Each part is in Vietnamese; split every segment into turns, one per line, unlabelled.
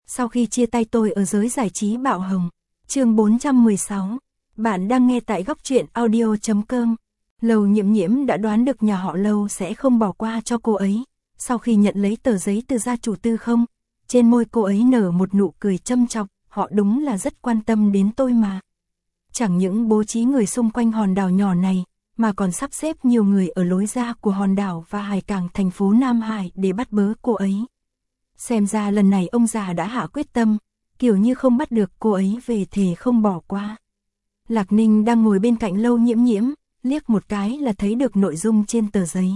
Sau khi chia tay tôi ở giới giải trí bạo hồng. Chương 416. Bạn đang nghe tại góc truyện audio.com. Lầu Nhiễm Nhiễm đã đoán được nhà họ Lâu sẽ không bỏ qua cho cô ấy. Sau khi nhận lấy tờ giấy từ gia chủ Tư Không, trên môi cô ấy nở một nụ cười châm chọc, họ đúng là rất quan tâm đến tôi mà. Chẳng những bố trí người xung quanh hòn đảo nhỏ này, mà còn sắp xếp nhiều người ở lối ra của hòn đảo và hải cảng thành phố Nam Hải để bắt bớ cô ấy. Xem ra lần này ông già đã hạ quyết tâm, kiểu như không bắt được cô ấy về thề không bỏ qua. Lạc Ninh đang ngồi bên cạnh Lâu Nhiễm Nhiễm, liếc một cái là thấy được nội dung trên tờ giấy.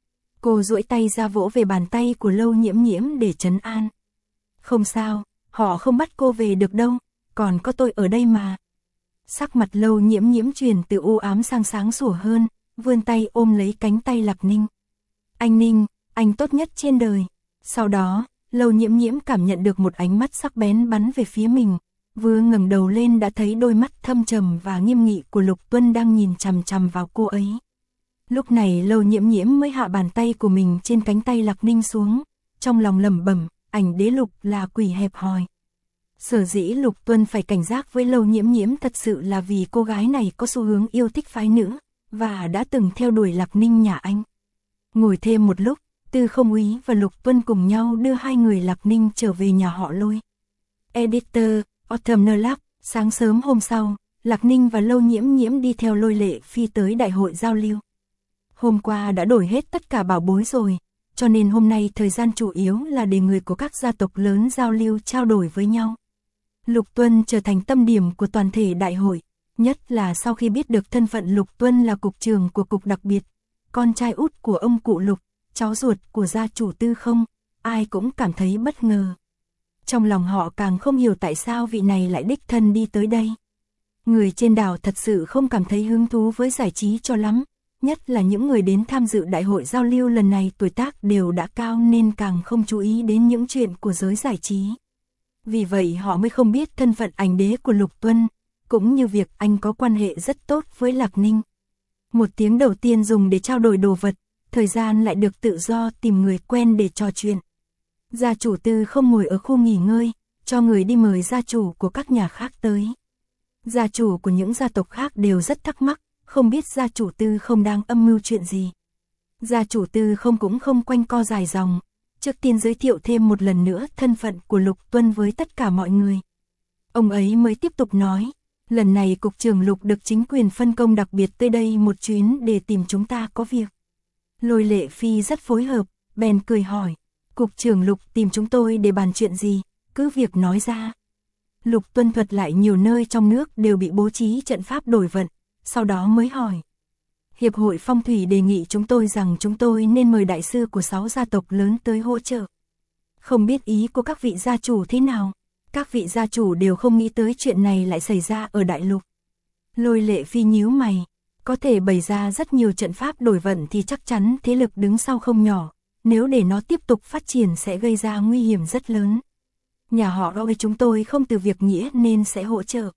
Cô duỗi tay ra vỗ về bàn tay của Lâu Nhiễm Nhiễm để trấn an. Không sao, họ không bắt cô về được đâu, còn có tôi ở đây mà. Sắc mặt Lâu Nhiễm Nhiễm chuyển từ u ám sang sáng sủa hơn, vươn tay ôm lấy cánh tay Lạc Ninh. Anh Ninh, anh tốt nhất trên đời. Sau đó, Lâu Nhiễm Nhiễm cảm nhận được một ánh mắt sắc bén bắn về phía mình, vừa ngẩng đầu lên đã thấy đôi mắt thâm trầm và nghiêm nghị của Lục Tuân đang nhìn chằm chằm vào cô ấy. Lúc này Lâu Nhiễm Nhiễm mới hạ bàn tay của mình trên cánh tay Lạc Ninh xuống, trong lòng lẩm bẩm, ảnh đế Lục là quỷ hẹp hòi. Sở dĩ Lục Tuân phải cảnh giác với Lâu Nhiễm Nhiễm thật sự là vì cô gái này có xu hướng yêu thích phái nữ, và đã từng theo đuổi Lạc Ninh nhà anh. Ngồi thêm một lúc, Tư Không Úy và Lục Tuân cùng nhau đưa hai người Lạc Ninh trở về nhà họ Lôi. Editor, Autumn Lab. Sáng sớm hôm sau, Lạc Ninh và Lâu Nhiễm Nhiễm đi theo Lôi Lệ Phi tới đại hội giao lưu. Hôm qua đã đổi hết tất cả bảo bối rồi, cho nên hôm nay thời gian chủ yếu là để người của các gia tộc lớn giao lưu trao đổi với nhau. Lục Tuân trở thành tâm điểm của toàn thể đại hội, nhất là sau khi biết được thân phận Lục Tuân là cục trưởng của cục đặc biệt, con trai út của ông cụ Lục, cháu ruột của gia chủ Tư Không, ai cũng cảm thấy bất ngờ. Trong lòng họ càng không hiểu tại sao vị này lại đích thân đi tới đây. Người trên đảo thật sự không cảm thấy hứng thú với giải trí cho lắm, nhất là những người đến tham dự đại hội giao lưu lần này tuổi tác đều đã cao nên càng không chú ý đến những chuyện của giới giải trí. Vì vậy họ mới không biết thân phận ảnh đế của Lục Tuân, cũng như việc anh có quan hệ rất tốt với Lạc Ninh. Một tiếng đầu tiên dùng để trao đổi đồ vật, thời gian lại được tự do tìm người quen để trò chuyện. Gia chủ Tư không ngồi ở khu nghỉ ngơi, cho người đi mời gia chủ của các nhà khác tới. Gia chủ của những gia tộc khác đều rất thắc mắc, không biết gia chủ Tư không đang âm mưu chuyện gì. Gia chủ Tư không cũng không quanh co dài dòng, trước tiên giới thiệu thêm một lần nữa thân phận của Lục Tuân với tất cả mọi người. Ông ấy mới tiếp tục nói, lần này cục trưởng Lục được chính quyền phân công đặc biệt tới đây một chuyến để tìm chúng ta có việc. Lôi Lệ Phi rất phối hợp, bèn cười hỏi, cục trưởng Lục tìm chúng tôi để bàn chuyện gì, cứ việc nói ra. Lục Tuân thuật lại nhiều nơi trong nước đều bị bố trí trận pháp đổi vận, sau đó mới hỏi. Hiệp hội Phong thủy đề nghị chúng tôi rằng chúng tôi nên mời đại sư của 6 gia tộc lớn tới hỗ trợ. Không biết ý của các vị gia chủ thế nào, các vị gia chủ đều không nghĩ tới chuyện này lại xảy ra ở đại lục. Lôi Lệ Phi nhíu mày, có thể bày ra rất nhiều trận pháp đổi vận thì chắc chắn thế lực đứng sau không nhỏ, nếu để nó tiếp tục phát triển sẽ gây ra nguy hiểm rất lớn. Nhà họ Lôi chúng tôi không từ việc nghĩa nên sẽ hỗ trợ.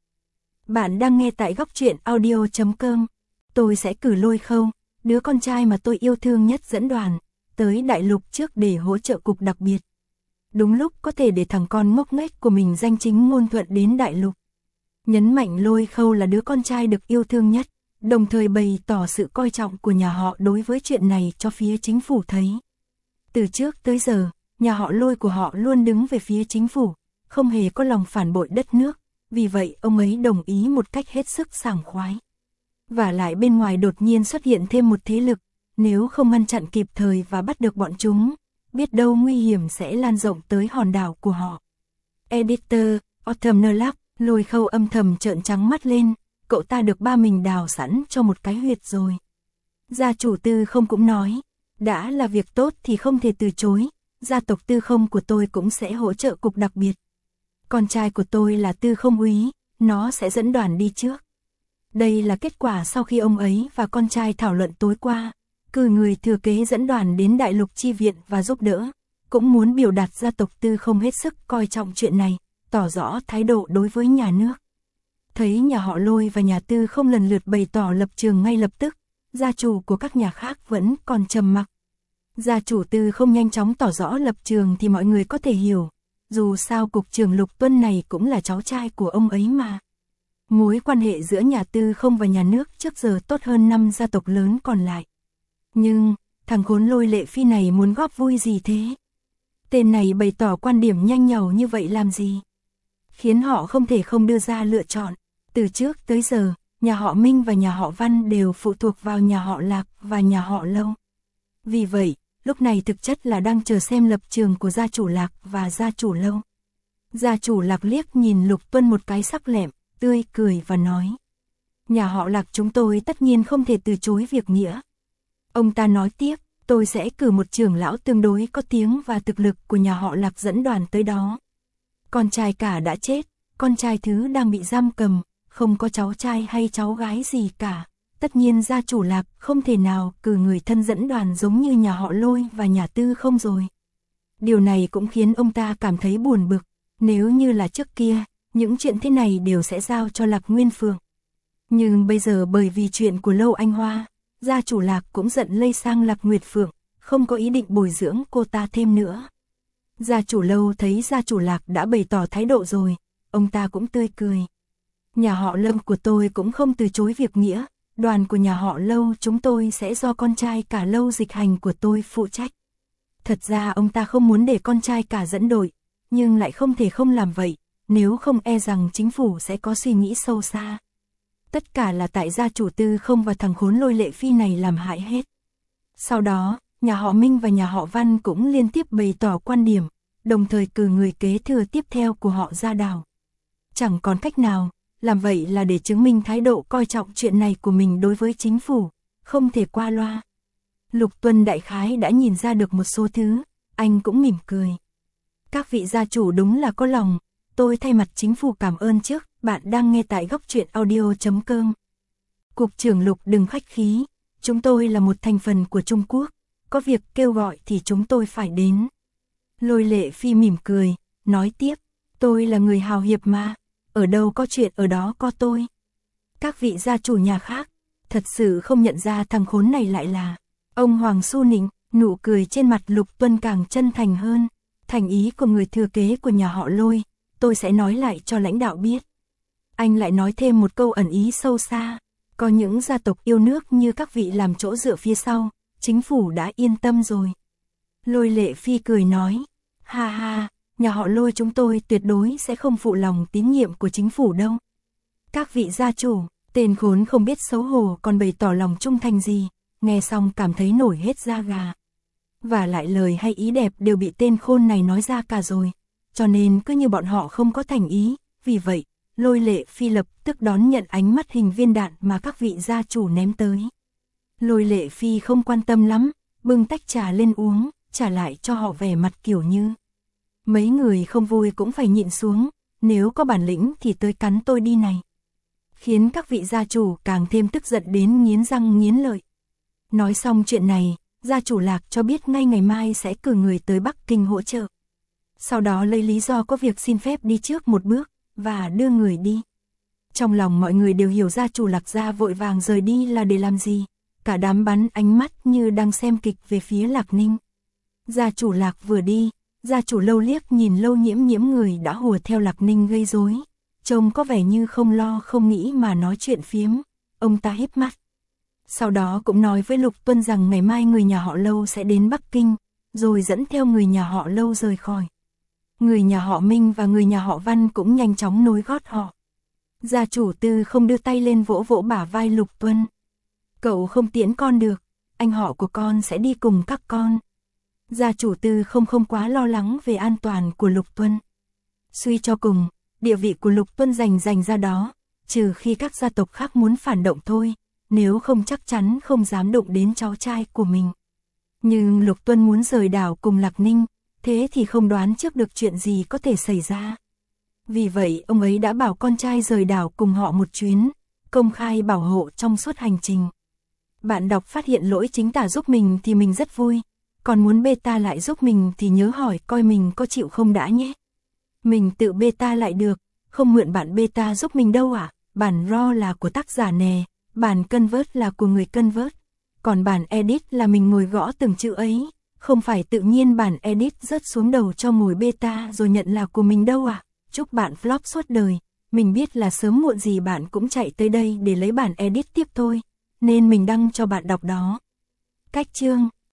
Bạn đang nghe tại góc truyện audio.com. Tôi sẽ cử Lôi Khâu, đứa con trai mà tôi yêu thương nhất dẫn đoàn, tới đại lục trước để hỗ trợ cục đặc biệt. Đúng lúc có thể để thằng con ngốc nghếch của mình danh chính ngôn thuận đến đại lục. Nhấn mạnh Lôi Khâu là đứa con trai được yêu thương nhất, đồng thời bày tỏ sự coi trọng của nhà họ đối với chuyện này cho phía chính phủ thấy. Từ trước tới giờ, nhà họ Lôi của họ luôn đứng về phía chính phủ, không hề có lòng phản bội đất nước, vì vậy ông ấy đồng ý một cách hết sức sảng khoái. Và lại bên ngoài đột nhiên xuất hiện thêm một thế lực, nếu không ngăn chặn kịp thời và bắt được bọn chúng, biết đâu nguy hiểm sẽ lan rộng tới hòn đảo của họ. Editor, Autumn Lab. Lôi Khâu âm thầm trợn trắng mắt lên, cậu ta được ba mình đào sẵn cho một cái huyệt rồi. Gia chủ Tư Không cũng nói, đã là việc tốt thì không thể từ chối, gia tộc Tư Không của tôi cũng sẽ hỗ trợ cục đặc biệt. Con trai của tôi là Tư Không Úy, nó sẽ dẫn đoàn đi trước. Đây là kết quả sau khi ông ấy và con trai thảo luận tối qua, cử người thừa kế dẫn đoàn đến đại lục chi viện và giúp đỡ, cũng muốn biểu đạt gia tộc Tư Không hết sức coi trọng chuyện này, tỏ rõ thái độ đối với nhà nước. Thấy nhà họ Lôi và nhà Tư Không lần lượt bày tỏ lập trường ngay lập tức, gia chủ của các nhà khác vẫn còn trầm mặc. Gia chủ Tư Không nhanh chóng tỏ rõ lập trường thì mọi người có thể hiểu, dù sao cục trưởng Lục Tuân này cũng là cháu trai của ông ấy mà. Mối quan hệ giữa nhà Tư Không và nhà nước trước giờ tốt hơn 5 gia tộc lớn còn lại. Nhưng, thằng khốn Lôi Lệ Phi này muốn góp vui gì thế? Tên này bày tỏ quan điểm nhanh nhảu như vậy làm gì? Khiến họ không thể không đưa ra lựa chọn. Từ trước tới giờ, nhà họ Minh và nhà họ Văn đều phụ thuộc vào nhà họ Lạc và nhà họ Lâu. Vì vậy, lúc này thực chất là đang chờ xem lập trường của gia chủ Lạc và gia chủ Lâu. Gia chủ Lạc liếc nhìn Lục Tuân một cái sắc lẹm, tươi cười và nói. Nhà họ Lạc chúng tôi tất nhiên không thể từ chối việc nghĩa. Ông ta nói tiếp, tôi sẽ cử một trưởng lão tương đối có tiếng và thực lực của nhà họ Lạc dẫn đoàn tới đó. Con trai cả đã chết, con trai thứ đang bị giam cầm, không có cháu trai hay cháu gái gì cả. Tất nhiên gia chủ Lạc không thể nào cử người thân dẫn đoàn giống như nhà họ Lôi và nhà Tư Không rồi. Điều này cũng khiến ông ta cảm thấy buồn bực. Nếu như là trước kia, những chuyện thế này đều sẽ giao cho Lạc Nguyên Phượng. Nhưng bây giờ bởi vì chuyện của Lâu Anh Hoa, gia chủ Lạc cũng giận lây sang Lạc Nguyệt Phượng, không có ý định bồi dưỡng cô ta thêm nữa. Gia chủ Lâu thấy gia chủ Lạc đã bày tỏ thái độ rồi, ông ta cũng tươi cười. Nhà họ Lâm của tôi cũng không từ chối việc nghĩa, đoàn của nhà họ Lâu chúng tôi sẽ do con trai cả Lâu Dịch Hành của tôi phụ trách. Thật ra ông ta không muốn để con trai cả dẫn đội, nhưng lại không thể không làm vậy, nếu không e rằng chính phủ sẽ có suy nghĩ sâu xa. Tất cả là tại gia chủ Tư Không và thằng khốn Lôi Lệ Phi này làm hại hết. Sau đó, nhà họ Minh và nhà họ Văn cũng liên tiếp bày tỏ quan điểm, đồng thời cử người kế thừa tiếp theo của họ ra đảo. Chẳng còn cách nào, làm vậy là để chứng minh thái độ coi trọng chuyện này của mình đối với chính phủ, không thể qua loa. Lục Tuân đại khái đã nhìn ra được một số thứ, anh cũng mỉm cười. Các vị gia chủ đúng là có lòng, tôi thay mặt chính phủ cảm ơn trước, bạn đang nghe tại góc truyện audio.com. Cục trưởng Lục đừng khách khí, chúng tôi là một thành phần của Trung Quốc, có việc kêu gọi thì chúng tôi phải đến. Lôi Lệ Phi mỉm cười, nói tiếp, tôi là người hào hiệp mà, ở đâu có chuyện ở đó có tôi. Các vị gia chủ nhà khác, thật sự không nhận ra thằng khốn này lại là ông Hoàng Xu Nịnh, nụ cười trên mặt Lục Tuân càng chân thành hơn. Thành ý của người thừa kế của nhà họ Lôi, tôi sẽ nói lại cho lãnh đạo biết. Anh lại nói thêm một câu ẩn ý sâu xa, có những gia tộc yêu nước như các vị làm chỗ dựa phía sau, chính phủ đã yên tâm rồi. Lôi Lệ Phi cười nói, ha ha, nhà họ Lôi chúng tôi tuyệt đối sẽ không phụ lòng tín nhiệm của chính phủ đâu. Các vị gia chủ, tên khốn không biết xấu hổ còn bày tỏ lòng trung thành gì, nghe xong cảm thấy nổi hết da gà. Và lại lời hay ý đẹp đều bị tên khôn này nói ra cả rồi, cho nên cứ như bọn họ không có thành ý, vì vậy, Lôi Lệ Phi lập tức đón nhận ánh mắt hình viên đạn mà các vị gia chủ ném tới. Lôi Lệ Phi không quan tâm lắm, bưng tách trà lên uống, trả lại cho họ vẻ mặt kiểu như. Mấy người không vui cũng phải nhịn xuống, nếu có bản lĩnh thì tới cắn tôi đi này. Khiến các vị gia chủ càng thêm tức giận đến nghiến răng nghiến lợi. Nói xong chuyện này, gia chủ Lạc cho biết ngay ngày mai sẽ cử người tới Bắc Kinh hỗ trợ. Sau đó lấy lý do có việc xin phép đi trước một bước, và đưa người đi. Trong lòng mọi người đều hiểu gia chủ Lạc gia vội vàng rời đi là để làm gì, cả đám bắn ánh mắt như đang xem kịch về phía Lạc Ninh. Gia chủ Lạc vừa đi, gia chủ Lâu liếc nhìn Lâu Nhiễm Nhiễm người đã hùa theo Lạc Ninh gây rối, trông có vẻ như không lo không nghĩ mà nói chuyện phiếm, ông ta híp mắt. Sau đó cũng nói với Lục Tuân rằng ngày mai người nhà họ Lâu sẽ đến Bắc Kinh, rồi dẫn theo người nhà họ Lâu rời khỏi. Người nhà họ Minh và người nhà họ Văn cũng nhanh chóng nối gót họ. Gia chủ Tư Không đưa tay lên vỗ vỗ bả vai Lục Tuân. Cậu không tiễn con được, anh họ của con sẽ đi cùng các con. Gia chủ Tư không quá lo lắng về an toàn của Lục Tuân. Suy cho cùng, địa vị của Lục Tuân dành ra đó, trừ khi các gia tộc khác muốn phản động thôi, nếu không chắc chắn không dám động đến cháu trai của mình. Nhưng Lục Tuân muốn rời đảo cùng Lạc Ninh, thế thì không đoán trước được chuyện gì có thể xảy ra. Vì vậy ông ấy đã bảo con trai rời đảo cùng họ một chuyến, công khai bảo hộ trong suốt hành trình. Bạn đọc phát hiện lỗi chính tả giúp mình thì mình rất vui, còn muốn beta lại giúp mình thì nhớ hỏi coi mình có chịu không đã nhé. Mình tự beta lại được, không mượn bạn beta giúp mình đâu ạ. Bản RAW là của tác giả nè, bản convert là của người convert, còn bản edit là mình ngồi gõ từng chữ ấy, Không phải tự nhiên bản edit rớt xuống đầu cho ngồi beta rồi nhận là của mình đâu à. Chúc bạn flop suốt đời. Mình biết là sớm muộn gì bạn cũng chạy tới đây để lấy bản edit tiếp thôi. Nên mình đăng cho bạn đọc đó. Cách chương